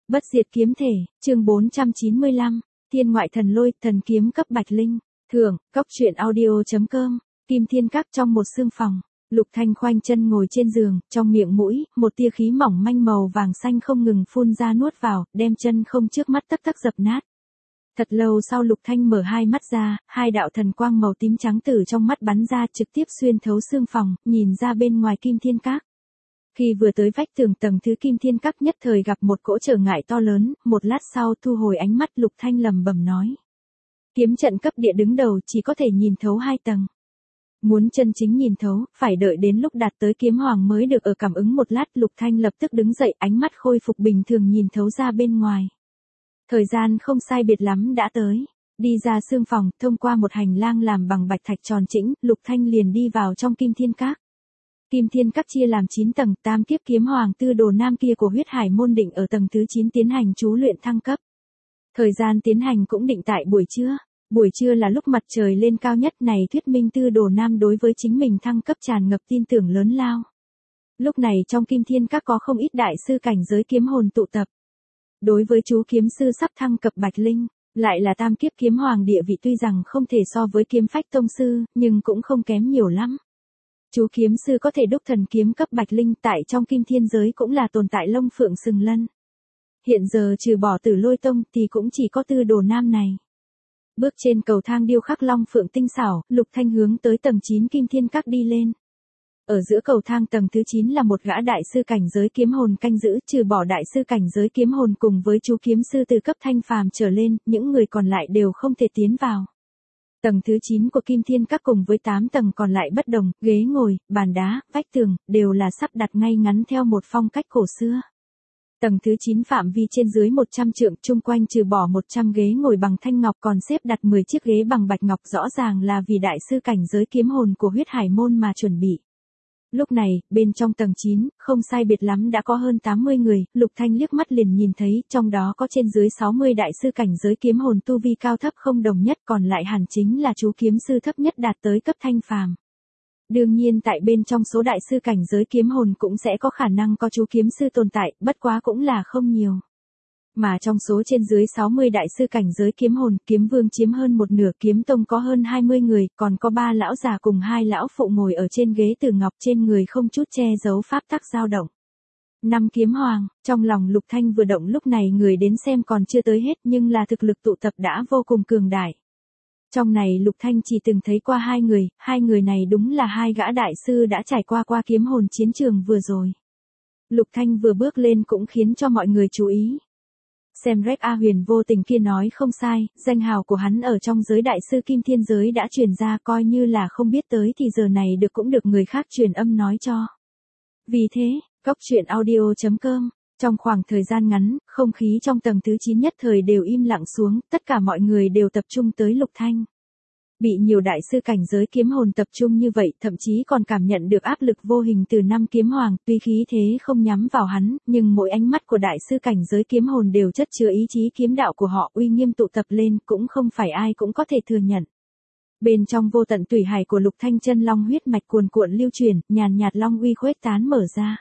Bất diệt kiếm thể, chương 495, Thiên ngoại thần lôi, thần kiếm cấp bạch linh. Thưởng, cóc truyện audio.com, Kim Thiên Các trong một sương phòng. Lục Thanh khoanh chân ngồi trên giường, trong miệng mũi, một tia khí mỏng manh màu vàng xanh không ngừng phun ra nuốt vào, đem chân không trước mắt tắc tắc dập nát. Thật lâu sau Lục Thanh mở hai mắt ra, hai đạo thần quang màu tím trắng từ trong mắt bắn ra trực tiếp xuyên thấu sương phòng, nhìn ra bên ngoài Kim Thiên Các. Khi vừa tới vách tường tầng thứ Kim Thiên Các nhất thời gặp một cỗ trở ngại to lớn, một lát sau thu hồi ánh mắt Lục Thanh lẩm bẩm nói. Kiếm trận cấp địa đứng đầu chỉ có thể nhìn thấu hai tầng. Muốn chân chính nhìn thấu, phải đợi đến lúc đạt tới kiếm hoàng mới được ở cảm ứng một lát Lục Thanh lập tức đứng dậy ánh mắt khôi phục bình thường nhìn thấu ra bên ngoài. Thời gian không sai biệt lắm đã tới. Đi ra sương phòng, thông qua một hành lang làm bằng bạch thạch tròn chỉnh, Lục Thanh liền đi vào trong Kim Thiên Các. Kim Thiên Các chia làm 9 tầng, tam kiếp kiếm hoàng tư đồ nam kia của huyết hải môn định ở tầng thứ 9 tiến hành chú luyện thăng cấp. Thời gian tiến hành cũng định tại buổi trưa. Buổi trưa là lúc mặt trời lên cao nhất này thuyết minh tư đồ nam đối với chính mình thăng cấp tràn ngập tin tưởng lớn lao. Lúc này trong Kim Thiên Các có không ít đại sư cảnh giới kiếm hồn tụ tập. Đối với chú kiếm sư sắp thăng cấp bạch linh, lại là tam kiếp kiếm hoàng địa vị tuy rằng không thể so với kiếm phách tông sư, nhưng cũng không kém nhiều lắm. Chú kiếm sư có thể đúc thần kiếm cấp bạch linh tại trong Kim Thiên giới cũng là tồn tại lông phượng sừng lân. Hiện giờ trừ bỏ Tử Lôi Tông thì cũng chỉ có tư đồ nam này. Bước trên cầu thang điêu khắc long phượng tinh xảo, Lục Thanh hướng tới tầng 9 Kim Thiên Các đi lên. Ở giữa cầu thang tầng thứ 9 là một gã đại sư cảnh giới kiếm hồn canh giữ, trừ bỏ đại sư cảnh giới kiếm hồn cùng với chú kiếm sư từ cấp thanh phàm trở lên, những người còn lại đều không thể tiến vào. Tầng thứ 9 của Kim Thiên Các cùng với 8 tầng còn lại bất đồng, ghế ngồi, bàn đá, vách tường, đều là sắp đặt ngay ngắn theo một phong cách cổ xưa. Tầng thứ 9 phạm vi trên dưới 100 trượng, chung quanh trừ bỏ 100 ghế ngồi bằng thanh ngọc còn xếp đặt 10 chiếc ghế bằng bạch ngọc rõ ràng là vì đại sư cảnh giới kiếm hồn của huyết hải môn mà chuẩn bị. Lúc này, bên trong tầng 9, không sai biệt lắm đã có hơn 80 người, Lục Thanh liếc mắt liền nhìn thấy, trong đó có trên dưới 60 đại sư cảnh giới kiếm hồn tu vi cao thấp không đồng nhất, còn lại hẳn chính là chú kiếm sư thấp nhất đạt tới cấp thanh phàm. Đương nhiên tại bên trong số đại sư cảnh giới kiếm hồn cũng sẽ có khả năng có chú kiếm sư tồn tại, bất quá cũng là không nhiều. Mà trong số trên dưới 60 đại sư cảnh giới kiếm hồn, kiếm vương chiếm hơn một nửa, kiếm tông có hơn 20 người, còn có 3 lão già cùng 2 lão phụ ngồi ở trên ghế từ ngọc trên người không chút che giấu pháp tắc dao động. 5 kiếm hoàng, trong lòng Lục Thanh vừa động lúc này người đến xem còn chưa tới hết nhưng là thực lực tụ tập đã vô cùng cường đại. Trong này Lục Thanh chỉ từng thấy qua 2 người này đúng là 2 gã đại sư đã trải qua kiếm hồn chiến trường vừa rồi. Lục Thanh vừa bước lên cũng khiến cho mọi người chú ý. Xem Rách A Huyền Vô Tình kia nói không sai, danh hào của hắn ở trong giới đại sư Kim Thiên giới đã truyền ra, coi như là không biết tới thì giờ này cũng được người khác truyền âm nói cho. Vì thế, cóc truyện audio.com, trong khoảng thời gian ngắn, không khí trong tầng thứ 9 nhất thời đều im lặng xuống, tất cả mọi người đều tập trung tới Lục Thanh. Bị nhiều đại sư cảnh giới kiếm hồn tập trung như vậy, thậm chí còn cảm nhận được áp lực vô hình từ 5 kiếm hoàng, tuy khí thế không nhắm vào hắn, nhưng mỗi ánh mắt của đại sư cảnh giới kiếm hồn đều chất chứa ý chí kiếm đạo của họ uy nghiêm tụ tập lên, cũng không phải ai cũng có thể thừa nhận. Bên trong vô tận tủy hải của Lục Thanh chân long huyết mạch cuồn cuộn lưu truyền, nhàn nhạt long uy khuếch tán mở ra.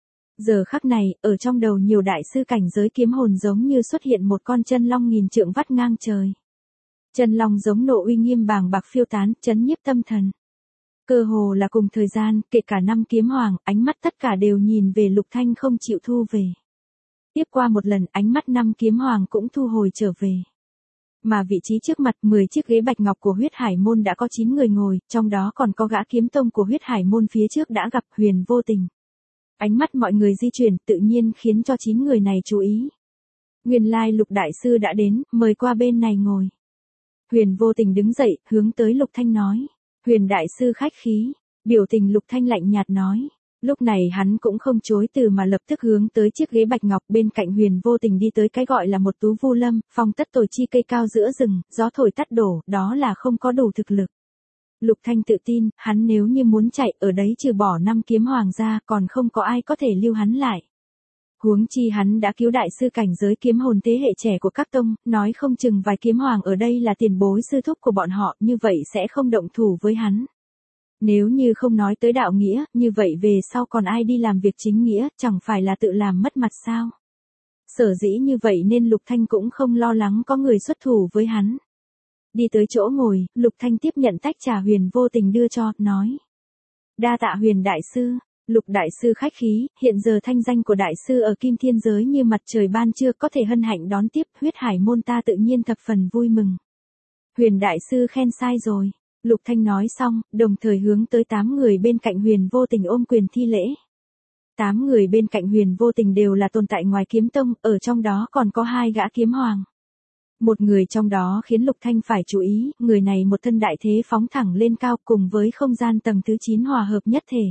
Giờ khắc này, ở trong đầu nhiều đại sư cảnh giới kiếm hồn giống như xuất hiện một con chân long nghìn trượng vắt ngang trời. Chân long giống nộ uy nghiêm bàng bạc phiêu tán, chấn nhiếp tâm thần. Cơ hồ là cùng thời gian, kể cả 5 kiếm hoàng, ánh mắt tất cả đều nhìn về Lục Thanh không chịu thu về. Tiếp qua một lần, ánh mắt 5 kiếm hoàng cũng thu hồi trở về. Mà vị trí trước mặt 10 chiếc ghế bạch ngọc của huyết hải môn đã có 9 người ngồi, trong đó còn có gã kiếm tông của huyết hải môn phía trước đã gặp Huyền Vô Tình. Ánh mắt mọi người di chuyển tự nhiên khiến cho 9 người này chú ý. Nguyên lai Lục đại sư đã đến, mời qua bên này ngồi. Huyền Vô Tình đứng dậy, hướng tới Lục Thanh nói. Huyền đại sư khách khí, biểu tình Lục Thanh lạnh nhạt nói. Lúc này hắn cũng không chối từ mà lập tức hướng tới chiếc ghế bạch ngọc bên cạnh Huyền Vô Tình đi tới cái gọi là một tú vu lâm, phong tất tồi chi cây cao giữa rừng, gió thổi tắt đổ, đó là không có đủ thực lực. Lục Thanh tự tin, hắn nếu như muốn chạy ở đấy trừ bỏ 5 kiếm hoàng ra còn không có ai có thể lưu hắn lại. Huống chi hắn đã cứu đại sư cảnh giới kiếm hồn thế hệ trẻ của các tông, nói không chừng vài kiếm hoàng ở đây là tiền bối sư thúc của bọn họ, như vậy sẽ không động thủ với hắn. Nếu như không nói tới đạo nghĩa, như vậy về sau còn ai đi làm việc chính nghĩa, chẳng phải là tự làm mất mặt sao? Sở dĩ như vậy nên Lục Thanh cũng không lo lắng có người xuất thủ với hắn. Đi tới chỗ ngồi, Lục Thanh tiếp nhận tách trà Huyền Vô Tình đưa cho, nói. Đa tạ Huyền đại sư. Lục đại sư khách khí, hiện giờ thanh danh của đại sư ở Kim Thiên giới như mặt trời ban trưa, có thể hân hạnh đón tiếp huyết hải môn ta tự nhiên thập phần vui mừng. Huyền đại sư khen sai rồi. Lục Thanh nói xong, đồng thời hướng tới 8 người bên cạnh Huyền Vô Tình ôm quyền thi lễ. 8 người bên cạnh Huyền Vô Tình đều là tồn tại ngoài kiếm tông, ở trong đó còn có 2 gã kiếm hoàng. Một người trong đó khiến Lục Thanh phải chú ý, người này một thân đại thế phóng thẳng lên cao cùng với không gian tầng thứ 9 hòa hợp nhất thể.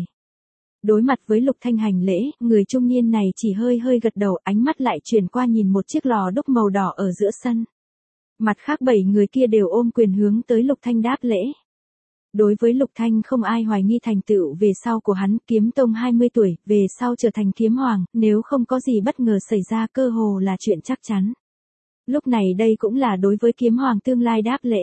Đối mặt với Lục Thanh hành lễ, người trung niên này chỉ hơi hơi gật đầu, ánh mắt lại chuyển qua nhìn một chiếc lò đúc màu đỏ ở giữa sân. Mặt khác 7 người kia đều ôm quyền hướng tới Lục Thanh đáp lễ. Đối với Lục Thanh không ai hoài nghi thành tựu về sau của hắn, kiếm tông 20 tuổi, về sau trở thành kiếm hoàng, nếu không có gì bất ngờ xảy ra cơ hồ là chuyện chắc chắn. Lúc này đây cũng là đối với kiếm hoàng tương lai đáp lễ.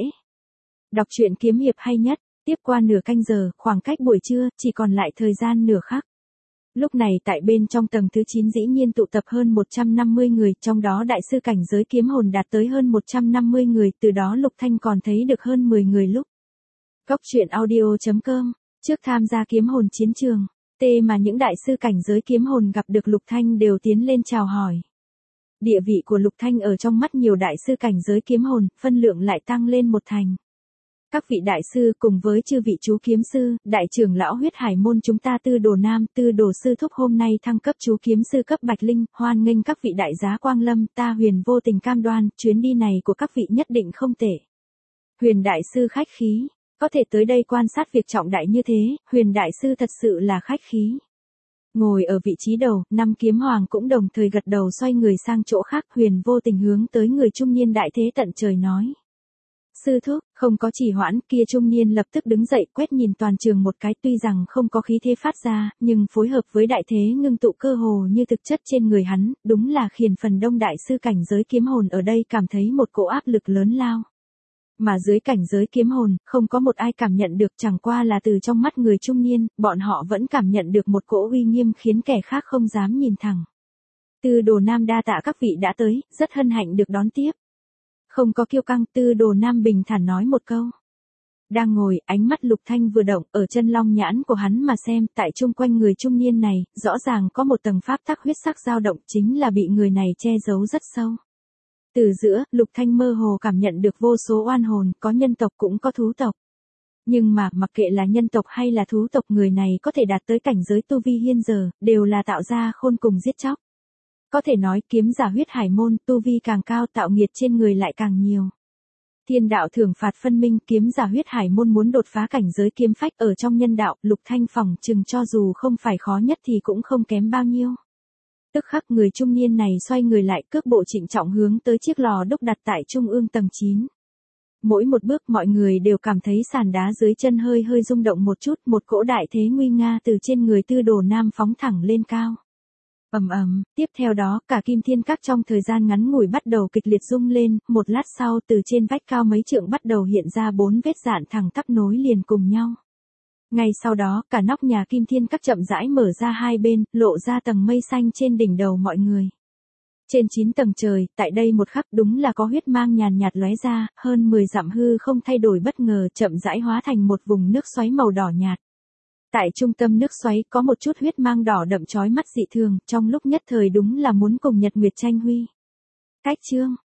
Đọc truyện kiếm hiệp hay nhất, tiếp qua nửa canh giờ, khoảng cách buổi trưa, chỉ còn lại thời gian nửa khắc. Lúc này tại bên trong tầng thứ 9 dĩ nhiên tụ tập hơn 150 người, trong đó đại sư cảnh giới kiếm hồn đạt tới hơn 150 người, từ đó Lục Thanh còn thấy được hơn 10 người lúc. Góc truyện audio.com, trước tham gia kiếm hồn chiến trường, mà những đại sư cảnh giới kiếm hồn gặp được Lục Thanh đều tiến lên chào hỏi. Địa vị của Lục Thanh ở trong mắt nhiều đại sư cảnh giới kiếm hồn, phân lượng lại tăng lên một thành. Các vị đại sư cùng với chư vị chú kiếm sư, đại trưởng lão huyết hải môn chúng ta Tư Đồ Nam, Tư Đồ sư thúc hôm nay thăng cấp chú kiếm sư cấp Bạch Linh, hoan nghênh các vị đại giá quang lâm, ta Huyền Vô Tình cam đoan, chuyến đi này của các vị nhất định không tệ. Huyền đại sư khách khí, có thể tới đây quan sát việc trọng đại như thế, Huyền đại sư thật sự là khách khí. Ngồi ở vị trí đầu, 5 kiếm hoàng cũng đồng thời gật đầu xoay người sang chỗ khác, Huyền Vô Tình hướng tới người trung niên đại thế tận trời nói. Sư thúc, không có trì hoãn, kia trung niên lập tức đứng dậy quét nhìn toàn trường một cái, tuy rằng không có khí thế phát ra, nhưng phối hợp với đại thế ngưng tụ cơ hồ như thực chất trên người hắn, đúng là khiến phần đông đại sư cảnh giới kiếm hồn ở đây cảm thấy một cỗ áp lực lớn lao. Mà dưới cảnh giới kiếm hồn, không có một ai cảm nhận được, chẳng qua là từ trong mắt người trung niên, bọn họ vẫn cảm nhận được một cỗ uy nghiêm khiến kẻ khác không dám nhìn thẳng. Tư Đồ Nam đa tạ các vị đã tới, rất hân hạnh được đón tiếp. Không có kiêu căng, Tư Đồ Nam bình thản nói một câu. Đang ngồi, ánh mắt Lục Thanh vừa động, ở chân long nhãn của hắn mà xem, tại chung quanh người trung niên này, rõ ràng có một tầng pháp tắc huyết sắc dao động, chính là bị người này che giấu rất sâu. Từ giữa, Lục Thanh mơ hồ cảm nhận được vô số oan hồn, có nhân tộc cũng có thú tộc. Nhưng mà, mặc kệ là nhân tộc hay là thú tộc, người này có thể đạt tới cảnh giới tu vi hiên giờ, đều là tạo ra khôn cùng giết chóc. Có thể nói kiếm giả huyết hải môn, tu vi càng cao tạo nghiệt trên người lại càng nhiều. Thiên đạo thưởng phạt phân minh, kiếm giả huyết hải môn muốn đột phá cảnh giới kiếm phách ở trong nhân đạo, Lục Thanh phỏng chừng cho dù không phải khó nhất thì cũng không kém bao nhiêu. Tức khắc người trung niên này xoay người lại, cước bộ trịnh trọng hướng tới chiếc lò đúc đặt tại trung ương tầng 9. Mỗi một bước mọi người đều cảm thấy sàn đá dưới chân hơi hơi rung động một chút, một cỗ đại thế nguy nga từ trên người Tư Đồ Nam phóng thẳng lên cao. Ầm ầm, tiếp theo đó, cả Kim Thiên Các trong thời gian ngắn ngủi bắt đầu kịch liệt rung lên, một lát sau từ trên vách cao mấy trượng bắt đầu hiện ra 4 vết rạn thẳng tắp nối liền cùng nhau. Ngay sau đó, cả nóc nhà Kim Thiên Các chậm rãi mở ra hai bên, lộ ra tầng mây xanh trên đỉnh đầu mọi người. Trên 9 tầng trời, tại đây một khắc đúng là có huyết mang nhàn nhạt lóe ra, hơn 10 dặm hư không thay đổi bất ngờ, chậm rãi hóa thành một vùng nước xoáy màu đỏ nhạt. Tại trung tâm nước xoáy có một chút huyết mang đỏ đậm chói mắt dị thường, trong lúc nhất thời đúng là muốn cùng Nhật Nguyệt tranh huy. Cách chương